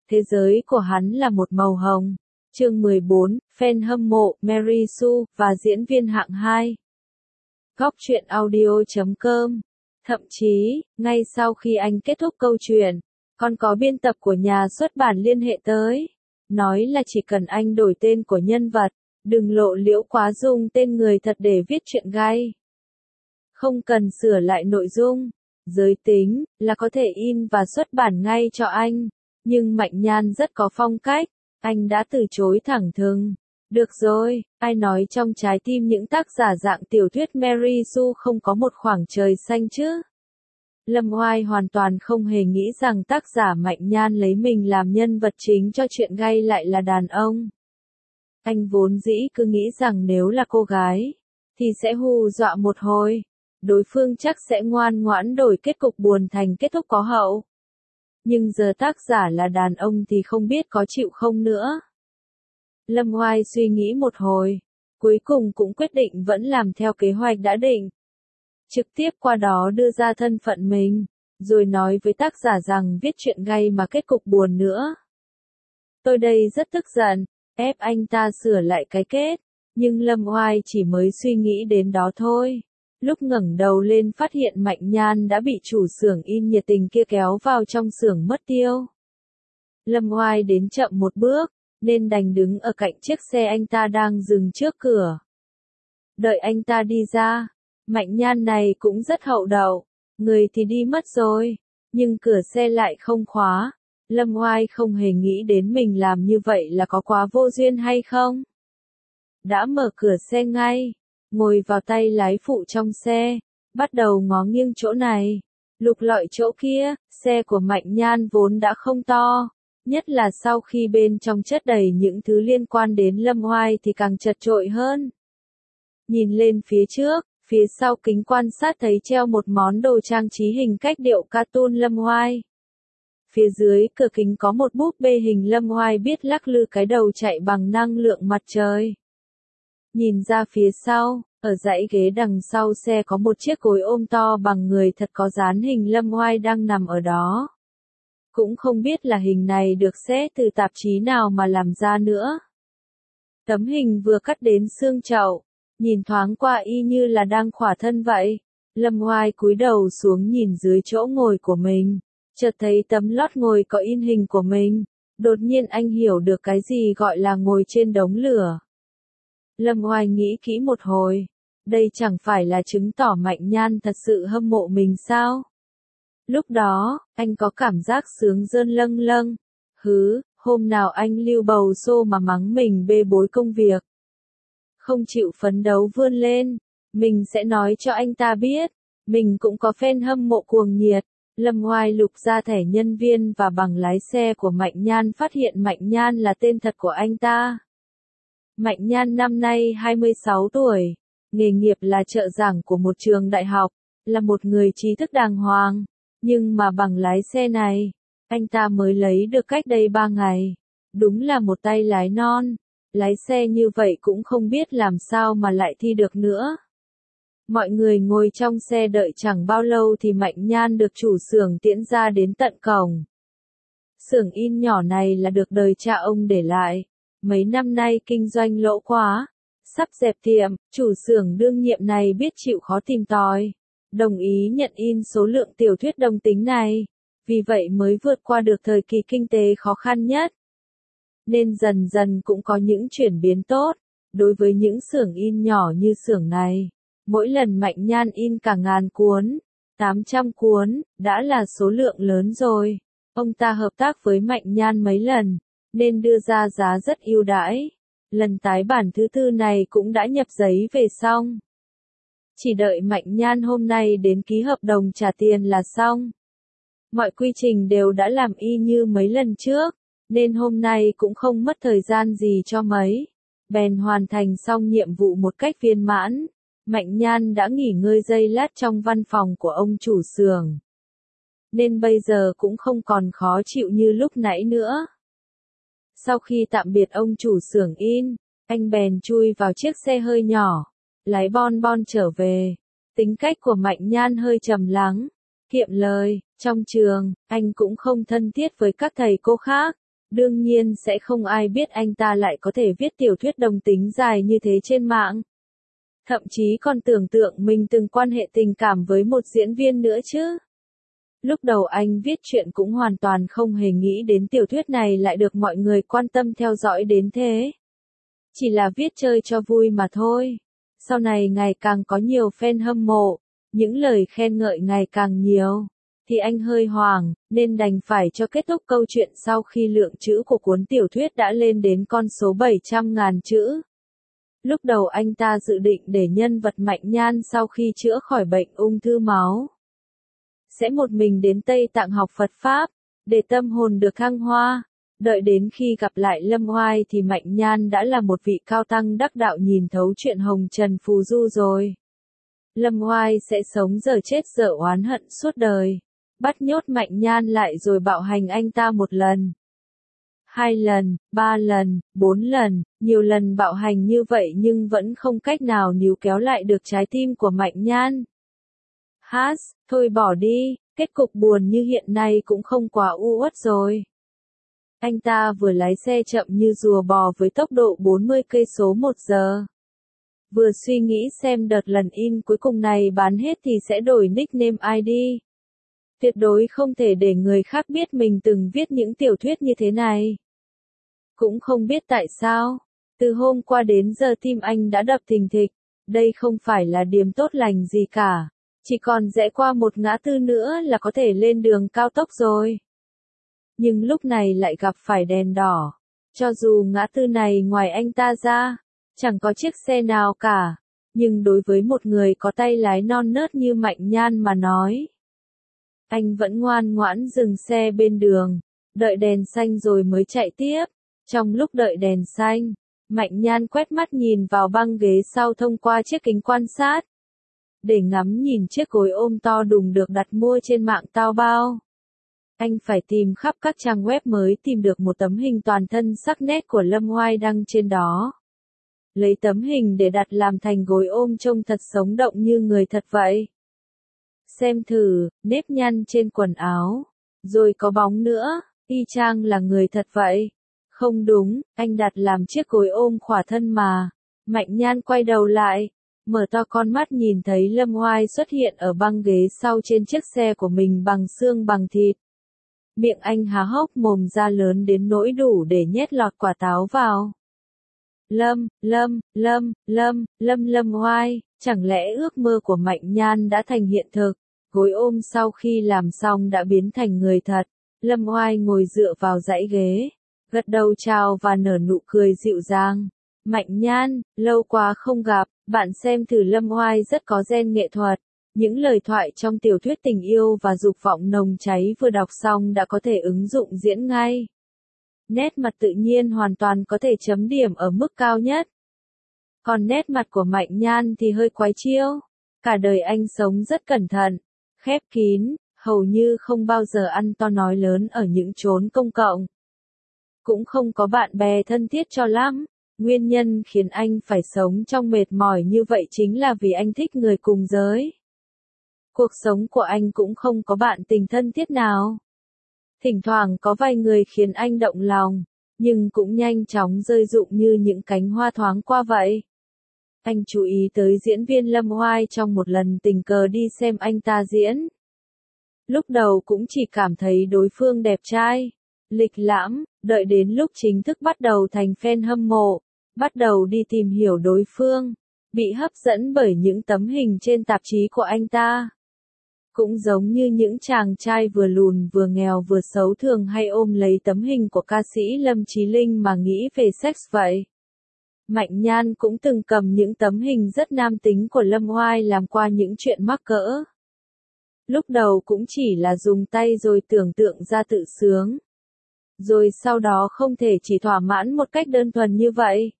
thế giới của hắn là một màu hồng. Chương 14, fan hâm mộ, Mary Sue, và diễn viên hạng 2. Góc truyện audio.com. Thậm chí, ngay sau khi anh kết thúc câu chuyện, còn có biên tập của nhà xuất bản liên hệ tới. Nói là chỉ cần anh đổi tên của nhân vật, đừng lộ liễu quá dùng tên người thật để viết truyện gay. Không cần sửa lại nội dung, giới tính, là có thể in và xuất bản ngay cho anh. Nhưng Mạnh Nhan rất có phong cách, anh đã từ chối thẳng thừng. Được rồi, ai nói trong trái tim những tác giả dạng tiểu thuyết Mary Sue không có một khoảng trời xanh chứ? Lâm Oai hoàn toàn không hề nghĩ rằng tác giả Mạnh Nhan lấy mình làm nhân vật chính cho chuyện gay lại là đàn ông. Anh vốn dĩ cứ nghĩ rằng nếu là cô gái, thì sẽ hù dọa một hồi. Đối phương chắc sẽ ngoan ngoãn đổi kết cục buồn thành kết thúc có hậu. Nhưng giờ tác giả là đàn ông thì không biết có chịu không nữa. Lâm Oai suy nghĩ một hồi, cuối cùng cũng quyết định vẫn làm theo kế hoạch đã định. Trực tiếp qua đó đưa ra thân phận mình, rồi nói với tác giả rằng viết chuyện gay mà kết cục buồn nữa. Tôi đây rất tức giận, ép anh ta sửa lại cái kết, nhưng Lâm Oai chỉ mới suy nghĩ đến đó thôi. Lúc ngẩng đầu lên phát hiện Mạnh Nhan đã bị chủ xưởng in nhiệt tình kia kéo vào trong xưởng mất tiêu. Lâm Oai đến chậm một bước, nên đành đứng ở cạnh chiếc xe anh ta đang dừng trước cửa. Đợi anh ta đi ra, Mạnh Nhan này cũng rất hậu đậu, người thì đi mất rồi, nhưng cửa xe lại không khóa. Lâm Oai không hề nghĩ đến mình làm như vậy là có quá vô duyên hay không. Đã mở cửa xe ngay, ngồi vào tay lái phụ trong xe, bắt đầu ngó nghiêng chỗ này, lục lọi chỗ kia. Xe của Mạnh Nhan vốn đã không to, nhất là sau khi bên trong chất đầy những thứ liên quan đến Lâm Oai thì càng chật chội hơn. Nhìn lên phía trước, phía sau kính quan sát thấy treo một món đồ trang trí hình cách điệu cartoon Lâm Oai. Phía dưới cửa kính có một búp bê hình Lâm Oai biết lắc lư cái đầu chạy bằng năng lượng mặt trời. Nhìn ra phía sau, ở dãy ghế đằng sau xe có một chiếc gối ôm to bằng người thật có dán hình Lâm Oai đang nằm ở đó. Cũng không biết là hình này được xé từ tạp chí nào mà làm ra nữa. Tấm hình vừa cắt đến xương chậu, nhìn thoáng qua y như là đang khỏa thân vậy. Lâm Oai cúi đầu xuống nhìn dưới chỗ ngồi của mình, chợt thấy tấm lót ngồi có in hình của mình. Đột nhiên anh hiểu được cái gì gọi là ngồi trên đống lửa. Lâm Oai nghĩ kỹ một hồi, đây chẳng phải là chứng tỏ Mạnh Nhan thật sự hâm mộ mình sao? Lúc đó, anh có cảm giác sướng rơn lâng lâng. Hôm nào anh lưu bầu xô mà mắng mình bê bối công việc, không chịu phấn đấu vươn lên, mình sẽ nói cho anh ta biết, mình cũng có fan hâm mộ cuồng nhiệt. Lâm Oai lục ra thẻ nhân viên và bằng lái xe của Mạnh Nhan, phát hiện Mạnh Nhan là tên thật của anh ta. Mạnh Nhan năm nay 26 tuổi, nghề nghiệp là trợ giảng của một trường đại học, là một người trí thức đàng hoàng, nhưng mà bằng lái xe này, anh ta mới lấy được cách đây 3 ngày. Đúng là một tay lái non, lái xe như vậy cũng không biết làm sao mà lại thi được nữa. Mọi người ngồi trong xe đợi chẳng bao lâu thì Mạnh Nhan được chủ xưởng tiễn ra đến tận cổng. Xưởng in nhỏ này là được đời cha ông để lại. Mấy năm nay kinh doanh lỗ quá, sắp dẹp tiệm, chủ xưởng đương nhiệm này biết chịu khó tìm tòi, đồng ý nhận in số lượng tiểu thuyết đồng tính này, vì vậy mới vượt qua được thời kỳ kinh tế khó khăn nhất. Nên dần dần cũng có những chuyển biến tốt, đối với những xưởng in nhỏ như xưởng này. Mỗi lần Mạnh Nhan in cả 1000 cuốn, 800 cuốn, đã là số lượng lớn rồi. Ông ta hợp tác với Mạnh Nhan mấy lần, nên đưa ra giá rất ưu đãi. Lần tái bản thứ 4 này cũng đã nhập giấy về xong. Chỉ đợi Mạnh Nhan hôm nay đến ký hợp đồng trả tiền là xong. Mọi quy trình đều đã làm y như mấy lần trước, nên hôm nay cũng không mất thời gian gì cho mấy. Bèn hoàn thành xong nhiệm vụ một cách viên mãn. Mạnh Nhan đã nghỉ ngơi giây lát trong văn phòng của ông chủ xưởng, nên bây giờ cũng không còn khó chịu như lúc nãy nữa. Sau khi tạm biệt ông chủ xưởng in, anh bèn chui vào chiếc xe hơi nhỏ, lái bon bon trở về. Tính cách của Mạnh Nhan hơi trầm lắng, kiệm lời. Trong trường, anh cũng không thân thiết với các thầy cô khác, Đương nhiên sẽ không ai biết anh ta lại có thể viết tiểu thuyết đồng tính dài như thế trên mạng. Thậm chí còn tưởng tượng mình từng quan hệ tình cảm với một diễn viên nữa chứ. Lúc đầu anh viết chuyện cũng hoàn toàn không hề nghĩ đến tiểu thuyết này lại được mọi người quan tâm theo dõi đến thế. Chỉ là viết chơi cho vui mà thôi. Sau này ngày càng có nhiều fan hâm mộ, những lời khen ngợi ngày càng nhiều, thì anh hơi hoảng, nên đành phải cho kết thúc câu chuyện sau khi lượng chữ của cuốn tiểu thuyết đã lên đến con số 700.000 chữ. Lúc đầu anh ta dự định để nhân vật Mạnh Nhan sau khi chữa khỏi bệnh ung thư máu, sẽ một mình đến Tây Tạng học Phật Pháp, để tâm hồn được thăng hoa. Đợi đến khi gặp lại Lâm Oai thì Mạnh Nhan đã là một vị cao tăng đắc đạo nhìn thấu chuyện hồng trần phù du rồi. Lâm Oai sẽ sống dở chết dở oán hận suốt đời, bắt nhốt Mạnh Nhan lại rồi bạo hành anh ta 1 lần, 2 lần, 3 lần, 4 lần, nhiều lần bạo hành như vậy nhưng vẫn không cách nào níu kéo lại được trái tim của Mạnh Nhan. Thôi bỏ đi, kết cục buồn như hiện nay cũng không quá u uất rồi. Anh ta vừa lái xe chậm như rùa bò với tốc độ 40 cây số một giờ. Vừa suy nghĩ xem đợt lần in cuối cùng này bán hết thì sẽ đổi nickname ID. Tuyệt đối không thể để người khác biết mình từng viết những tiểu thuyết như thế này. Cũng không biết tại sao, từ hôm qua đến giờ tim anh đã đập thình thịch, đây không phải là điểm tốt lành gì cả, chỉ còn rẽ qua một ngã tư nữa là có thể lên đường cao tốc rồi. Nhưng lúc này lại gặp phải đèn đỏ, cho dù ngã tư này ngoài anh ta ra, chẳng có chiếc xe nào cả, nhưng đối với một người có tay lái non nớt như Mạnh Nhan mà nói, anh vẫn ngoan ngoãn dừng xe bên đường, đợi đèn xanh rồi mới chạy tiếp. Trong lúc đợi đèn xanh, Mạnh Nhan quét mắt nhìn vào băng ghế sau thông qua chiếc kính quan sát, để ngắm nhìn chiếc gối ôm to đùng được đặt mua trên mạng Taobao. Anh phải tìm khắp các trang web mới tìm được một tấm hình toàn thân sắc nét của Lâm Oai đăng trên đó. Lấy tấm hình để đặt làm thành gối ôm trông thật sống động như người thật vậy. Xem thử, nếp nhăn trên quần áo, rồi có bóng nữa, y chang là người thật vậy. Không đúng, anh đặt làm chiếc gối ôm khỏa thân mà. Mạnh Nhan quay đầu lại, mở to con mắt nhìn thấy Lâm Oai xuất hiện ở băng ghế sau trên chiếc xe của mình bằng xương bằng thịt. Miệng anh há hốc mồm ra lớn đến nỗi đủ để nhét lọt quả táo vào. Lâm Oai, chẳng lẽ ước mơ của Mạnh Nhan đã thành hiện thực? Gối ôm sau khi làm xong đã biến thành người thật. Lâm Oai ngồi dựa vào dãy ghế, gật đầu chào và nở nụ cười dịu dàng. Mạnh Nhan, lâu quá không gặp, bạn xem thử Lâm Oai rất có gen nghệ thuật. Những lời thoại trong tiểu thuyết tình yêu và dục vọng nồng cháy vừa đọc xong đã có thể ứng dụng diễn ngay. Nét mặt tự nhiên hoàn toàn có thể chấm điểm ở mức cao nhất. Còn nét mặt của Mạnh Nhan thì hơi quái chiêu. Cả đời anh sống rất cẩn thận, khép kín, hầu như không bao giờ ăn to nói lớn ở những chốn công cộng. Cũng không có bạn bè thân thiết cho lắm. Nguyên nhân khiến anh phải sống trong mệt mỏi như vậy chính là vì anh thích người cùng giới. Cuộc sống của anh cũng không có bạn tình thân thiết nào. Thỉnh thoảng có vài người khiến anh động lòng, nhưng cũng nhanh chóng rơi rụng như những cánh hoa thoáng qua vậy. Anh chú ý tới diễn viên Lâm Oai trong một lần tình cờ đi xem anh ta diễn. Lúc đầu cũng chỉ cảm thấy đối phương đẹp trai, lịch lãm, đợi đến lúc chính thức bắt đầu thành fan hâm mộ, bắt đầu đi tìm hiểu đối phương, bị hấp dẫn bởi những tấm hình trên tạp chí của anh ta. Cũng giống như những chàng trai vừa lùn vừa nghèo vừa xấu thường hay ôm lấy tấm hình của ca sĩ Lâm Chí Linh mà nghĩ về sex vậy. Mạnh Nhan cũng từng cầm những tấm hình rất nam tính của Lâm Oai làm qua những chuyện mắc cỡ. Lúc đầu cũng chỉ là dùng tay rồi tưởng tượng ra tự sướng. Rồi sau đó không thể chỉ thỏa mãn một cách đơn thuần như vậy.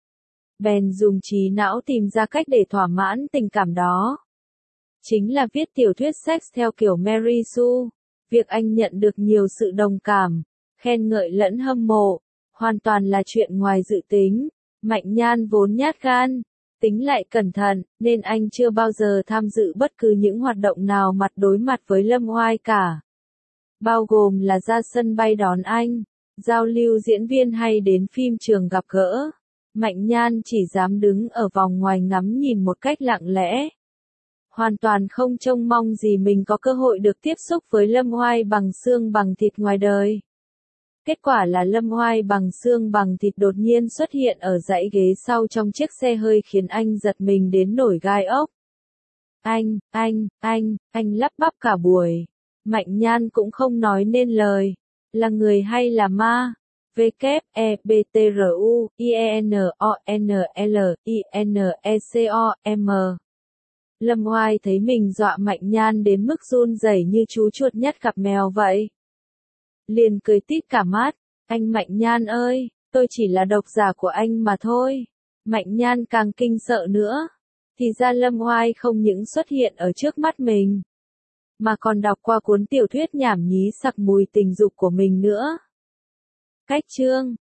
Bèn dùng trí não tìm ra cách để thỏa mãn tình cảm đó. Chính là viết tiểu thuyết sex theo kiểu Mary Sue. Việc anh nhận được nhiều sự đồng cảm, khen ngợi lẫn hâm mộ, hoàn toàn là chuyện ngoài dự tính. Mạnh Nhan vốn nhát gan, tính lại cẩn thận, nên anh chưa bao giờ tham dự bất cứ những hoạt động nào mặt đối mặt với Lâm Oai cả. Bao gồm là ra sân bay đón anh, giao lưu diễn viên hay đến phim trường gặp gỡ. Mạnh Nhan chỉ dám đứng ở vòng ngoài ngắm nhìn một cách lặng lẽ. Hoàn toàn không trông mong gì mình có cơ hội được tiếp xúc với Lâm Oai bằng xương bằng thịt ngoài đời. Kết quả là Lâm Oai bằng xương bằng thịt đột nhiên xuất hiện ở dãy ghế sau trong chiếc xe hơi khiến anh giật mình đến nổi gai ốc. Anh lắp bắp cả buổi. Mạnh Nhan cũng không nói nên lời. Là người hay là ma? WEBTRUINONLINECOM. Lâm Oai thấy mình dọa Mạnh Nhan đến mức run rẩy như chú chuột nhắt gặp mèo vậy. Liền cười tít cả mắt. Anh Mạnh Nhan ơi, tôi chỉ là độc giả của anh mà thôi. Mạnh Nhan càng kinh sợ nữa. Thì ra Lâm Oai không những xuất hiện ở trước mắt mình, mà còn đọc qua cuốn tiểu thuyết nhảm nhí sặc mùi tình dục của mình nữa. Cách chương